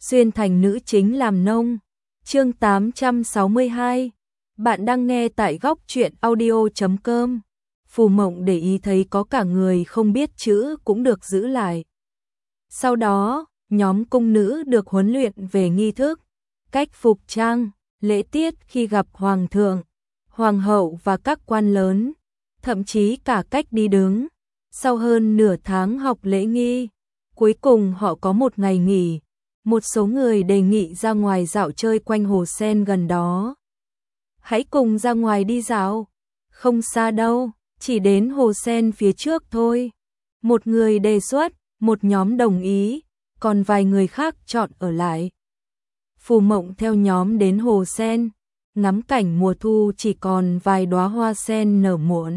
xuyên thành nữ chính làm nông. Chương 862. Bạn đang nghe tại góc truyện audio.com. Phù Mộng để ý thấy có cả người không biết chữ cũng được giữ lại. Sau đó, nhóm cung nữ được huấn luyện về nghi thức, cách phục trang, lễ tiết khi gặp hoàng thượng, hoàng hậu và các quan lớn, thậm chí cả cách đi đứng. Sau hơn nửa tháng học lễ nghi, cuối cùng họ có một ngày nghỉ. Một số người đề nghị ra ngoài dạo chơi quanh hồ sen gần đó. Hãy cùng ra ngoài đi dạo. Không xa đâu, chỉ đến hồ sen phía trước thôi. Một người đề xuất, một nhóm đồng ý, còn vài người khác chọn ở lại. Phù Mộng theo nhóm đến hồ sen, ngắm cảnh mùa thu chỉ còn vài đóa hoa sen nở muộn.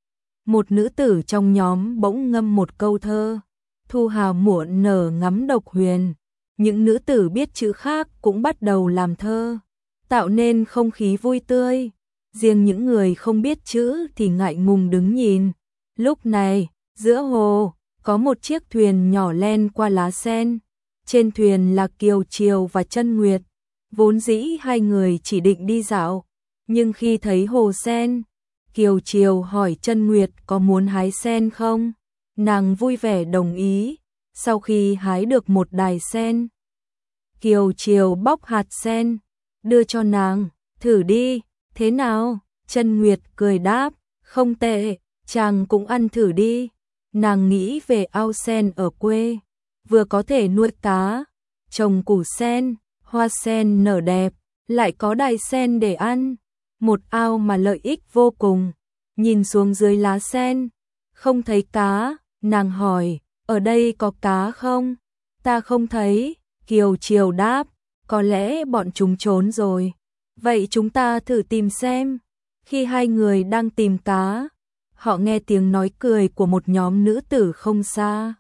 Một nữ tử trong nhóm bỗng ngâm một câu thơ, thu hào muộn nở ngắm độc huyền. Những nữ tử biết chữ khác cũng bắt đầu làm thơ, tạo nên không khí vui tươi. Riêng những người không biết chữ thì ngại ngùng đứng nhìn. Lúc này, giữa hồ, có một chiếc thuyền nhỏ len qua lá sen. Trên thuyền là Kiều Triều và Chân Nguyệt. Vốn dĩ hai người chỉ định đi dạo, nhưng khi thấy hồ sen, Kiều Triều hỏi Chân Nguyệt có muốn hái sen không? Nàng vui vẻ đồng ý. Sau khi hái được một đài sen, Kiều Triều bóc hạt sen, đưa cho nàng, thử đi, thế nào? Chân Nguyệt cười đáp, không tệ, chàng cũng ăn thử đi. Nàng nghĩ về ao sen ở quê, vừa có thể nuôi cá, trồng củ sen, hoa sen nở đẹp, lại có đài sen để ăn. Một ao mà lợi ích vô cùng. Nhìn xuống dưới lá sen, không thấy cá, nàng hỏi, ở đây có cá không? Ta không thấy. Kiều Triều đáp, có lẽ bọn chúng trốn rồi. Vậy chúng ta thử tìm xem. Khi hai người đang tìm cá, họ nghe tiếng nói cười của một nhóm nữ tử không xa.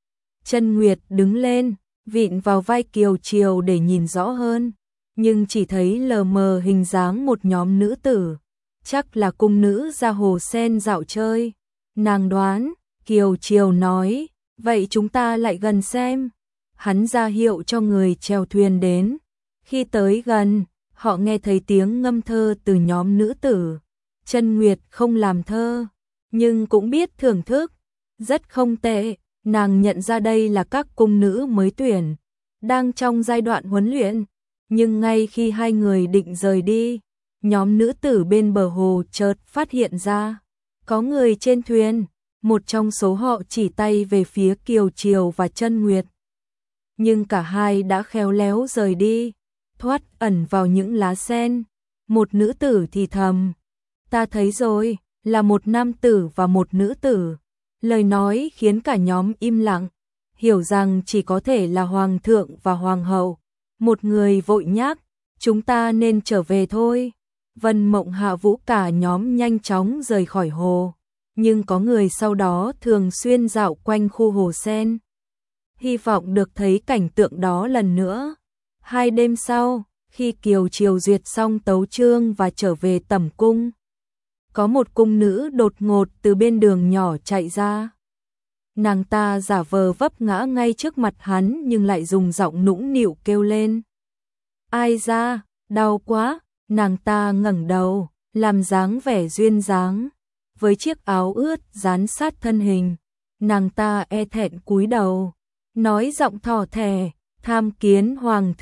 Chân Nguyệt đứng lên, vịn vào vai Kiều Triều để nhìn rõ hơn, nhưng chỉ thấy lờ mờ hình dáng một nhóm nữ tử. Chắc là cung nữ ra hồ sen dạo chơi. Nàng đoán, Kiều Triều nói, vậy chúng ta lại gần xem. Hắn ra hiệu cho người chèo thuyền đến. Khi tới gần, họ nghe thấy tiếng ngâm thơ từ nhóm nữ tử. Chân Nguyệt không làm thơ, nhưng cũng biết thưởng thức. Rất không tệ, nàng nhận ra đây là các cung nữ mới tuyển, đang trong giai đoạn huấn luyện. Nhưng ngay khi hai người định rời đi, nhóm nữ tử bên bờ hồ chợt phát hiện ra có người trên thuyền. Một trong số họ chỉ tay về phía Kiều Triều và Chân Nguyệt, nhưng cả hai đã khéo léo rời đi, thoát ẩn vào những lá sen. Một nữ tử thì thầm, ta thấy rồi, là một nam tử và một nữ tử. Lời nói khiến cả nhóm im lặng, hiểu rằng chỉ có thể là hoàng thượng và hoàng hậu. Một người vội nhắc, chúng ta nên trở về thôi. Vân Mộng Hạ Vũ cả nhóm nhanh chóng rời khỏi hồ, nhưng có người sau đó thường xuyên dạo quanh khu hồ sen, hy vọng được thấy cảnh tượng đó lần nữa. 2 đêm sau, khi Kiều Triều duyệt xong tấu chương và trở về tẩm cung, có một cung nữ đột ngột từ bên đường nhỏ chạy ra. Nàng ta giả vờ vấp ngã ngay trước mặt hắn nhưng lại dùng giọng nũng nịu kêu lên, ai ra, đau quá. Nàng ta ngẩng đầu, làm dáng vẻ duyên dáng, với chiếc áo ướt dán sát thân hình. Nàng ta e thẹn cúi đầu, nói giọng thỏ thẻ, tham kiến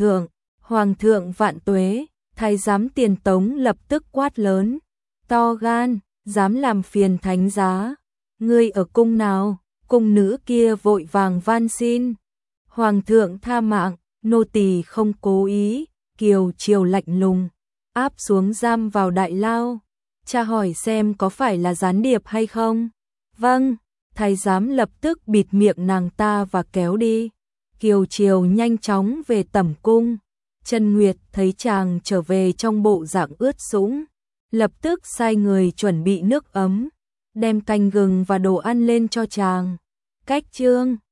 hoàng thượng vạn tuế. Thái giám Tiền Tống lập tức quát lớn, to gan, dám làm phiền thánh giá, ngươi ở cung nào? Cung nữ kia vội vàng van xin, hoàng thượng tha mạng, nô tỳ không cố ý. Kiều Triều lạnh lùng, áp xuống giam vào đại lao, tra hỏi xem có phải là gián điệp hay không. Vâng. Thái giám lập tức bịt miệng nàng ta và kéo đi. Kiều Triều nhanh chóng về tẩm cung. Chân Nguyệt thấy chàng trở về trong bộ dạng ướt sũng, lập tức sai người chuẩn bị nước ấm, đem canh gừng và đồ ăn lên cho chàng. Cách chương